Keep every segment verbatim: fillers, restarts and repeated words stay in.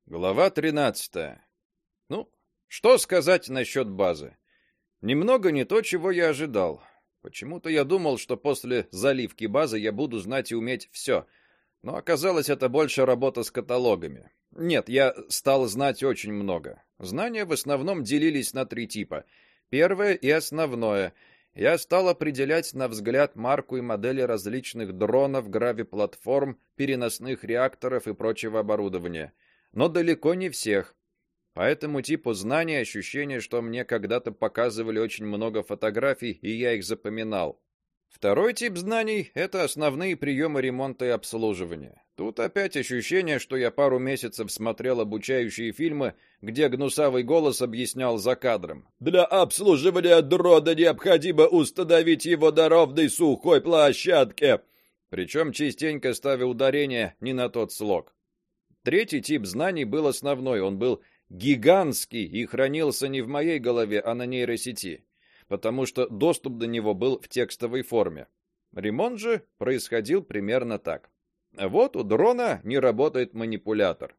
Глава тринадцатая. Ну, что сказать насчет базы? Немного не то, чего я ожидал. Почему-то я думал, что после заливки базы я буду знать и уметь все, но оказалось, это больше работа с каталогами. Нет, я стал знать очень много. Знания в основном делились на три типа. Первое и основное. Я стал определять на взгляд марку и модели различных дронов, гравиплатформ, переносных реакторов и прочего оборудования. Но далеко не всех. По этому типу знаний ощущение, что мне когда-то показывали очень много фотографий, и я их запоминал. Второй тип знаний — это основные приемы ремонта и обслуживания. Тут опять ощущение, что я пару месяцев смотрел обучающие фильмы, где гнусавый голос объяснял за кадром. Для обслуживания дрона необходимо установить его на ровной сухой площадке. Причем частенько ставя ударение не на тот слог. Третий тип знаний был основной, он был гигантский и хранился не в моей голове, а на нейросети, потому что доступ до него был в текстовой форме. Ремонт же происходил примерно так. Вот у дрона не работает манипулятор.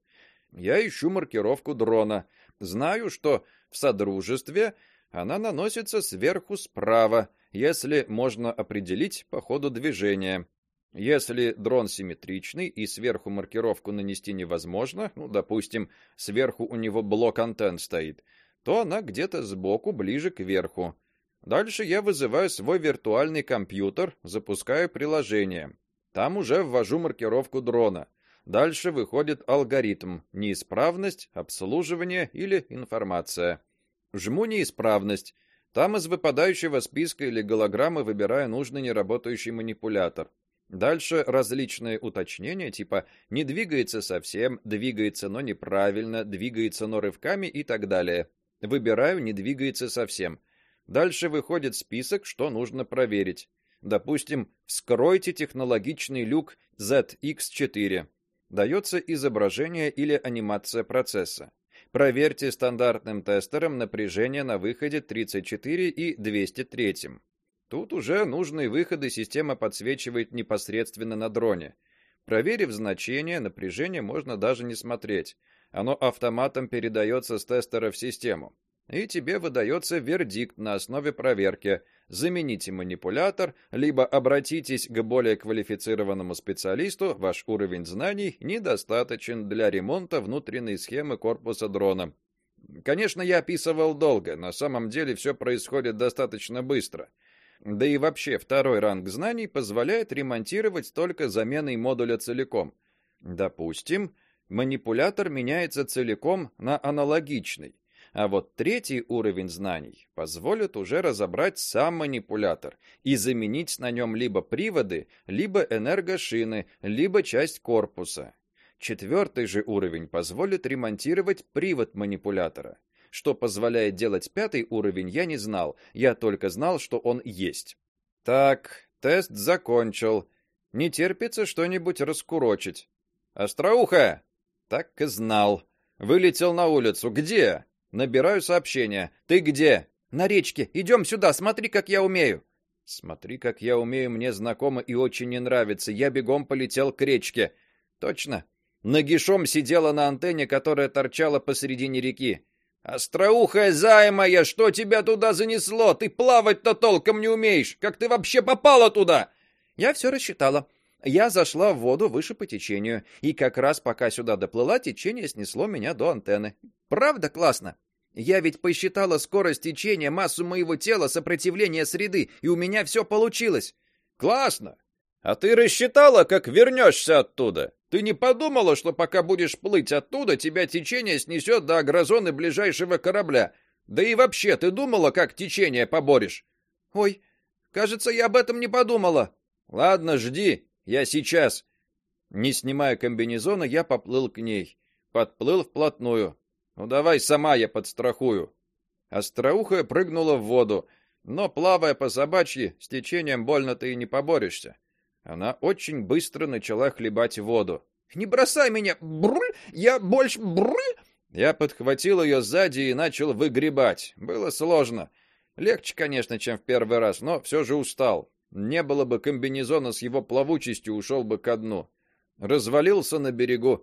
Я ищу маркировку дрона. Знаю, что в содружестве она наносится сверху справа, если можно определить по ходу движения. Если дрон симметричный и сверху маркировку нанести невозможно, ну, допустим, сверху у него блок антенн стоит, то она где-то сбоку, ближе к верху. Дальше я вызываю свой виртуальный компьютер, запускаю приложение. Там уже ввожу маркировку дрона. Дальше выходит алгоритм: неисправность, обслуживание или информация. Жму неисправность. Там из выпадающего списка или голограммы выбираю нужный неработающий манипулятор. Дальше различные уточнения, типа не двигается совсем, двигается, но неправильно, двигается, но рывками и так далее. Выбираю не двигается совсем. Дальше выходит список, что нужно проверить. Допустим, вскройте технологичный люк зет икс четыре. Дается изображение или анимация процесса. Проверьте стандартным тестером напряжение на выходе тридцать четыре и двести три. Тут уже нужные выходы система подсвечивает непосредственно на дроне. Проверив значение, напряжение можно даже не смотреть. Оно автоматом передается с тестера в систему. И тебе выдается вердикт на основе проверки: замените манипулятор, либо обратитесь к более квалифицированному специалисту, ваш уровень знаний недостаточен для ремонта внутренней схемы корпуса дрона. Конечно, я описывал долго, на самом деле все происходит достаточно быстро. Да и вообще, второй ранг знаний позволяет ремонтировать только заменой модуля целиком. Допустим, манипулятор меняется целиком на аналогичный. А вот третий уровень знаний позволит уже разобрать сам манипулятор и заменить на нем либо приводы, либо энергошины, либо часть корпуса. Четвертый же уровень позволит ремонтировать привод манипулятора. Что позволяет делать пятый уровень, я не знал. Я только знал, что он есть. Так, тест закончил. Не терпится что-нибудь раскурочить. Остроуха! Так и знал. Вылетел на улицу. Где? Набираю сообщение. Ты где? На речке. Идем сюда, смотри, как я умею. Смотри, как я умею, мне знакомо и очень не нравится. Я бегом полетел к речке. Точно. Нагишом сидела на антенне, которая торчала посредине реки. Остроухая зая моя, что тебя туда занесло? Ты плавать-то толком не умеешь. Как ты вообще попала туда? Я все рассчитала. Я зашла в воду выше по течению, и как раз пока сюда доплыла, течение снесло меня до антенны. Правда классно? Я ведь посчитала скорость течения, массу моего тела, сопротивление среды, и у меня все получилось. Классно. А ты рассчитала, как вернешься оттуда? Ты не подумала, что пока будешь плыть оттуда, тебя течение снесет до агрозоны ближайшего корабля? Да и вообще, ты думала, как течение поборешь? Ой, кажется, я об этом не подумала. Ладно, жди, я сейчас. Не снимая комбинезона, я поплыл к ней. Подплыл вплотную. Ну давай сама, я подстрахую. Остроухая прыгнула в воду, но, плавая по собачьи, с течением больно ты и не поборешься. Она очень быстро начала хлебать воду. «Не бросай меня! Бруль! Я больше... Бруль!» Я подхватил ее сзади и начал выгребать. Было сложно. Легче, конечно, чем в первый раз, но все же устал. Не было бы комбинезона с его плавучестью, ушел бы ко дну. Развалился на берегу.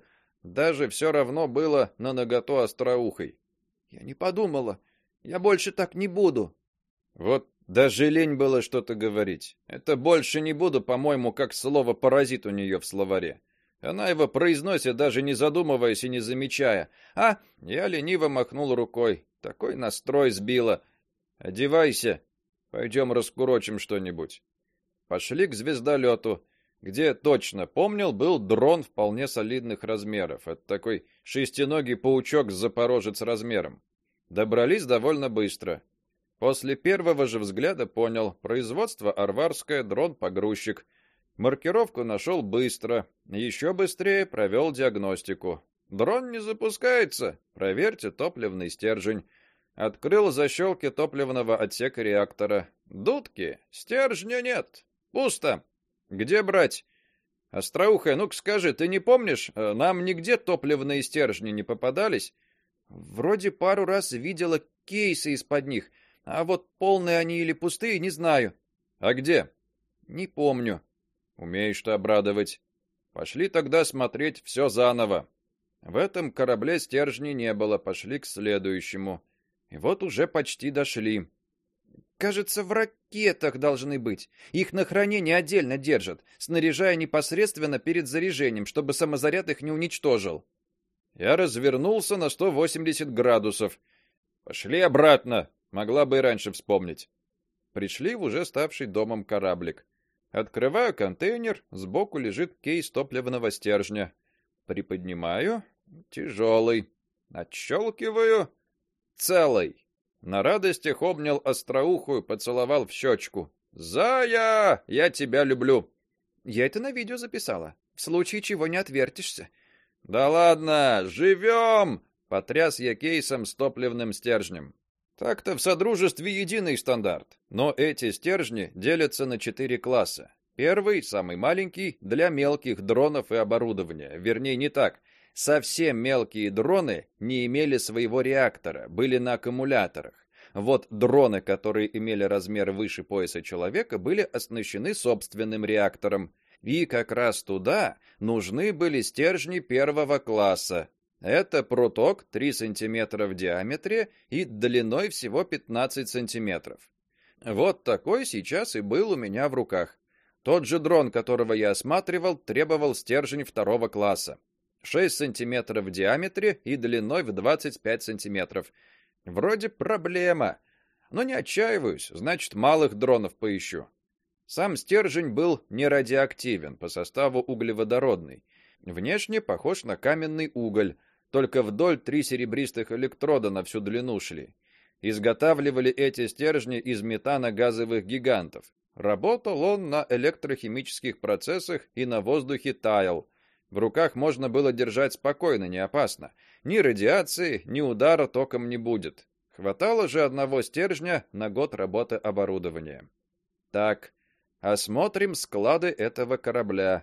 Даже все равно было на наготу остроухой. Я не подумала. Я больше так не буду. Вот даже лень было что-то говорить. Это больше не буду, по-моему, как слово паразит у нее в словаре. Она его произносит, даже не задумываясь и не замечая. А я лениво махнул рукой. Такой настрой сбила. Одевайся. Пойдем раскурочим что-нибудь. Пошли к звездолету, где, точно помнил, был дрон вполне солидных размеров. Это такой шестиногий паучок-запорожец размером. Добрались довольно быстро. После первого же взгляда понял: производство Арварское, дрон-погрузчик. Маркировку нашел быстро, еще быстрее провел диагностику. Дрон не запускается. Проверьте топливный стержень. Открыл защелки топливного отсека реактора. Дудки, стержня нет. Пусто. Где брать? Остроухая, ну-ка скажи, ты не помнишь, нам нигде топливные стержни не попадались? Вроде пару раз видела кейсы из-под них, а вот полные они или пустые, не знаю. А где? Не помню. Умеешь-то обрадовать. Пошли тогда смотреть все заново. В этом корабле стержней не было, пошли к следующему. И вот уже почти дошли. Кажется, в ракетах должны быть. Их на хранение отдельно держат, снаряжая непосредственно перед заряжением, чтобы самозаряд их не уничтожил. Я развернулся на сто восемьдесят градусов. Пошли обратно. Могла бы и раньше вспомнить. Пришли в уже ставший домом кораблик. Открываю контейнер, сбоку лежит кейс топливного стержня. Приподнимаю, тяжелый. Отщелкиваю, целый. На радостях обнял остроухую, поцеловал в щечку. Зая, я тебя люблю. Я это на видео записала. В случае чего не отвертишься. Да ладно, живем! Потряс я кейсом с топливным стержнем. Так-то в содружестве единый стандарт, но эти стержни делятся на четыре класса. Первый, самый маленький, для мелких дронов и оборудования. Вернее, не так. Совсем мелкие дроны не имели своего реактора, были на аккумуляторах. Вот дроны, которые имели размер выше пояса человека, были оснащены собственным реактором. И как раз туда нужны были стержни первого класса. Это пруток три сантиметра в диаметре и длиной всего пятнадцать сантиметров. Вот такой сейчас и был у меня в руках. Тот же дрон, которого я осматривал, требовал стержень второго класса. шесть сантиметров в диаметре и длиной в двадцать пять сантиметров. Вроде проблема, но не отчаиваюсь, значит, малых дронов поищу. Сам стержень был не радиоактивен, по составу углеводородный. Внешне похож на каменный уголь, только вдоль три серебристых электрода на всю длину шли. Изготавливали эти стержни из метана-газовых гигантов. Работал он на электрохимических процессах и на воздухе таял. В руках можно было держать спокойно, не опасно. Ни радиации, ни удара током не будет. Хватало же одного стержня на год работы оборудования. Так, осмотрим склады этого корабля.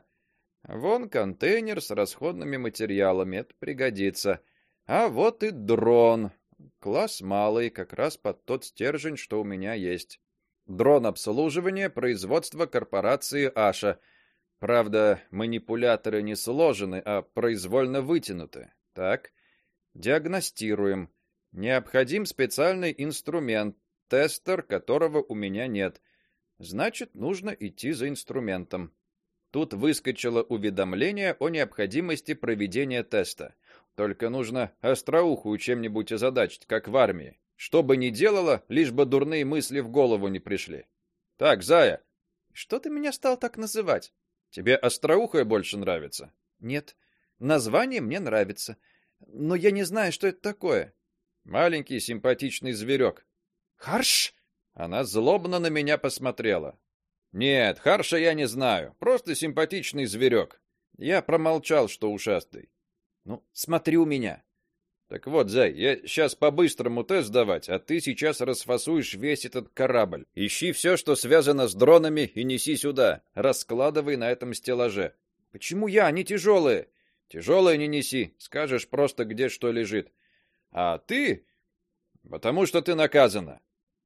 Вон контейнер с расходными материалами, это пригодится. А вот и дрон. Класс малый, как раз под тот стержень, что у меня есть. Дрон обслуживания, производство корпорации Аша. Правда, манипуляторы не сложены, а произвольно вытянуты. Так, диагностируем. Необходим специальный инструмент, тестер, которого у меня нет. Значит, нужно идти за инструментом. Тут выскочило уведомление о необходимости проведения теста. Только нужно остроухую чем-нибудь озадачить, как в армии. Что бы ни делала, лишь бы дурные мысли в голову не пришли. Так, Зая, что ты меня стал так называть? Тебе остроухая больше нравится? Нет, название мне нравится, но я не знаю, что это такое. Маленький симпатичный зверек. Харш! Она злобно на меня посмотрела. Нет, Харша я не знаю, просто симпатичный зверек. Я промолчал, что ушастый. Ну, смотри у меня. Так вот, Зай, я сейчас по-быстрому тест сдавать, а ты сейчас расфасуешь весь этот корабль. Ищи все, что связано с дронами, и неси сюда. Раскладывай на этом стеллаже. Почему я? Они тяжелые. Тяжелые не неси, скажешь просто, где что лежит. А ты? Потому что ты наказана.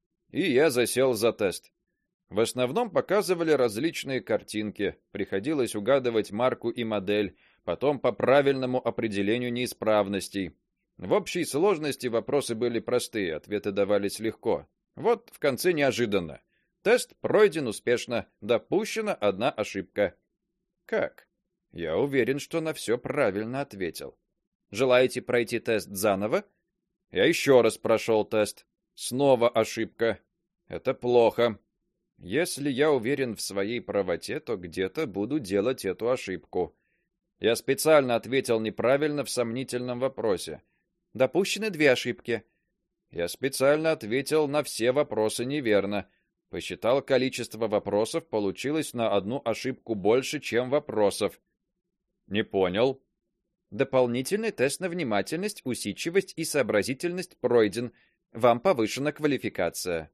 И я засел за тест. В основном показывали различные картинки, приходилось угадывать марку и модель, потом по правильному определению неисправностей. В общей сложности вопросы были простые, ответы давались легко. Вот в конце неожиданно. Тест пройден успешно, допущена одна ошибка. Как? Я уверен, что на все правильно ответил. Желаете пройти тест заново? Я еще раз прошел тест. Снова ошибка. Это плохо. Если я уверен в своей правоте, то где-то буду делать эту ошибку. Я специально ответил неправильно в сомнительном вопросе. Допущены две ошибки. Я специально ответил на все вопросы неверно. Посчитал количество вопросов, получилось на одну ошибку больше, чем вопросов. Не понял. Дополнительный тест на внимательность, усидчивость и сообразительность пройден. Вам повышена квалификация.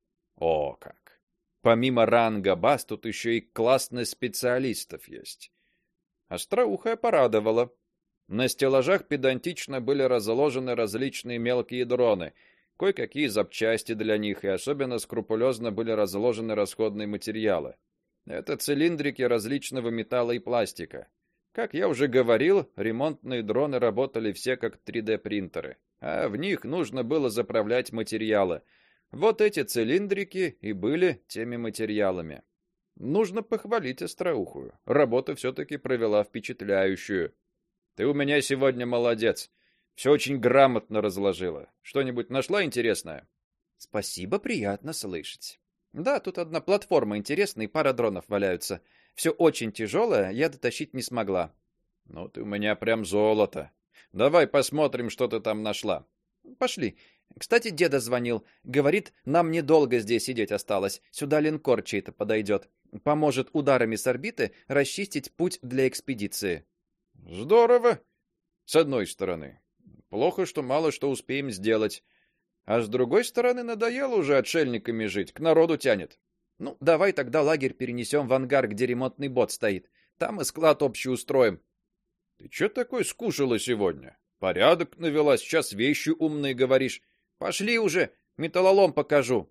О, как. Помимо ранга баз тут еще и классных специалистов есть. Остроухая порадовала. На стеллажах педантично были разложены различные мелкие дроны, кое-какие запчасти для них, и особенно скрупулезно были разложены расходные материалы. Это цилиндрики различного металла и пластика. Как я уже говорил, ремонтные дроны работали все как три дэ принтеры, а в них нужно было заправлять материалы. Вот эти цилиндрики и были теми материалами. Нужно похвалить Остроухую. Работу все-таки провела впечатляющую. Ты у меня сегодня молодец. Все очень грамотно разложила. Что-нибудь нашла интересное? Спасибо, приятно слышать. Да, тут одна платформа интересная и пара дронов валяются. Все очень тяжелое, я дотащить не смогла. Ну ты у меня прям золото. Давай посмотрим, что ты там нашла. Пошли. Кстати, деда звонил. Говорит, нам недолго здесь сидеть осталось. Сюда линкор чей-то подойдет. Поможет ударами с орбиты расчистить путь для экспедиции. Здорово. С одной стороны. Плохо, что мало что успеем сделать. А с другой стороны, надоело уже отшельниками жить, к народу тянет. Ну, давай тогда лагерь перенесем в ангар, где ремонтный бот стоит. Там и склад общий устроим. Ты что такой скушала сегодня? Порядок навела, сейчас вещи умные говоришь. Пошли уже, металлолом покажу.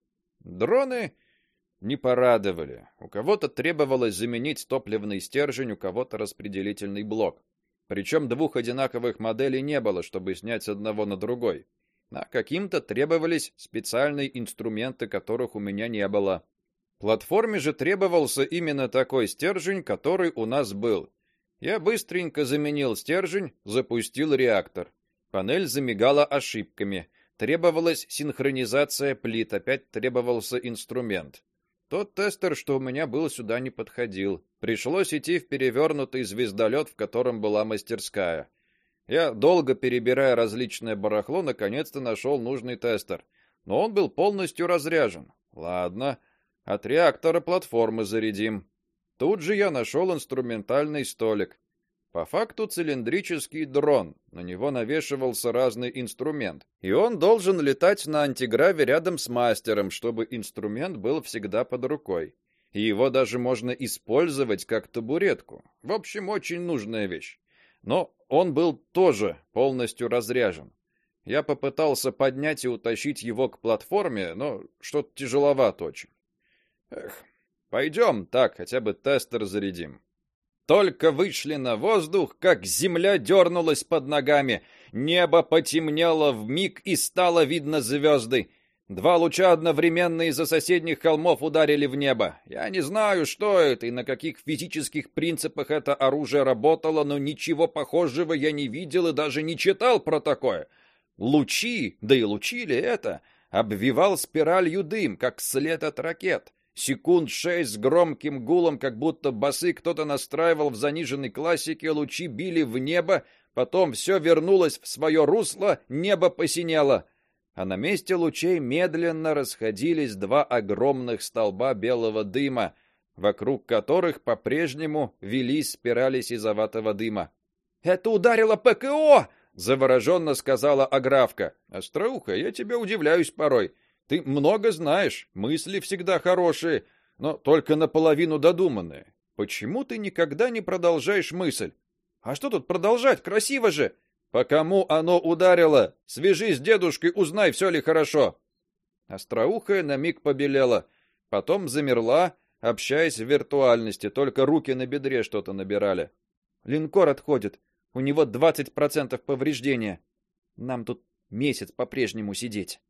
Дроны не порадовали. У кого-то требовалось заменить топливный стержень, у кого-то распределительный блок. Причем двух одинаковых моделей не было, чтобы снять с одного на другой. А каким-то требовались специальные инструменты, которых у меня не было. Платформе же требовался именно такой стержень, который у нас был. Я быстренько заменил стержень, запустил реактор. Панель замигала ошибками. Требовалась синхронизация плит, опять требовался инструмент. Тот тестер, что у меня был, сюда не подходил. Пришлось идти в перевернутый звездолет, в котором была мастерская. Я, долго перебирая различное барахло, наконец-то нашел нужный тестер. Но он был полностью разряжен. Ладно, от реактора платформы зарядим. Тут же я нашел инструментальный столик. По факту цилиндрический дрон. На него навешивался разный инструмент. И он должен летать на антиграве рядом с мастером, чтобы инструмент был всегда под рукой. И его даже можно использовать как табуретку. В общем, очень нужная вещь. Но он был тоже полностью разряжен. Я попытался поднять и утащить его к платформе, но что-то тяжеловато очень. Эх, пойдем, так хотя бы тестер зарядим. Только вышли на воздух, как земля дернулась под ногами, небо потемнело вмиг и стало видно звезды. Два луча одновременно из-за соседних холмов ударили в небо. Я не знаю, что это и на каких физических принципах это оружие работало, но ничего похожего я не видел и даже не читал про такое. Лучи, да и лучи ли это, обвивал спиралью дым, как след от ракет. Секунд шесть с громким гулом, как будто басы кто-то настраивал в заниженной классике, лучи били в небо, потом все вернулось в свое русло, небо посинело. А на месте лучей медленно расходились два огромных столба белого дыма, вокруг которых по-прежнему велись спирали сизоватого дыма. «Это ударило ПКО!» — завороженно сказала Аграфка. «Остроуха, я тебя удивляюсь порой. Ты много знаешь, мысли всегда хорошие, но только наполовину додуманные. Почему ты никогда не продолжаешь мысль?» «А что тут продолжать? Красиво же!» «По кому оно ударило? Свяжись с дедушкой, узнай, все ли хорошо». Остроухая на миг побелела, потом замерла, общаясь в виртуальности, только руки на бедре что-то набирали. Линкор отходит. У него двадцать процентов повреждения. Нам тут месяц по-прежнему сидеть.